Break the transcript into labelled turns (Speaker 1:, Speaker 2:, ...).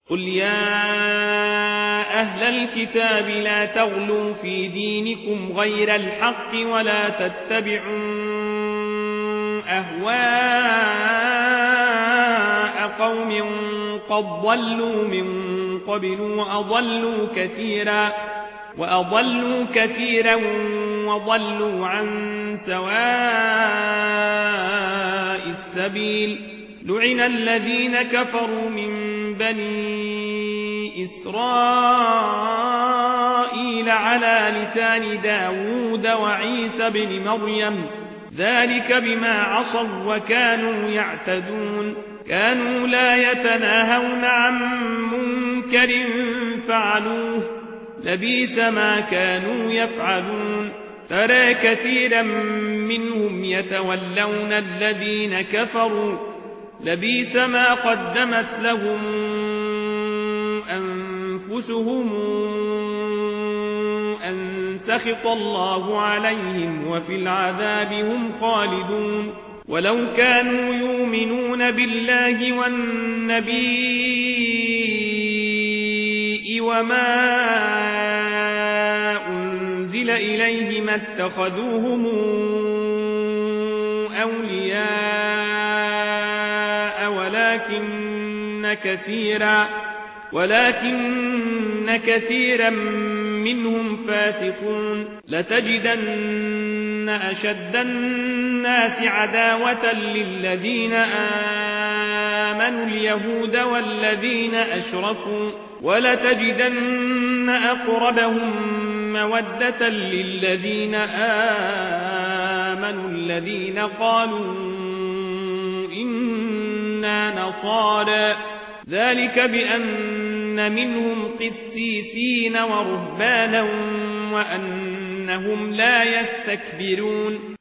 Speaker 1: قل يا أهل الكتاب لا تغلوا في دينكم غير الحق ولا تتبعوا أهواء قوم قد ضلوا من قبل وأضلوا كثيرا وضلوا عن سواء السبيل لعن الذين كفروا من بني إسرائيل على لسان داود وعيسى بن مريم ذلك بما عصوا وكانوا يعتدون كانوا لا يتناهون عن منكر فعلوه لبئس ما كانوا يفعلون ترى كثيرا منهم يتولون الذين كفروا لبئس ما قدمت لهم أنفسهم أن سخط الله عليهم وفي العذاب هم خالدون ولو كانوا يؤمنون بالله والنبي وما أنزل إليه ما اتخذوهم أولياء ولكن كثيرا منهم فاسقون لتجدن أشد الناس عداوة للذين آمنوا اليهود والذين أشركوا ولتجدن أقربهم مودة للذين آمنوا الذين قالوا إنا نصارى ذلك بأن منهم قسيسين ورهبانا وأنهم لا يستكبرون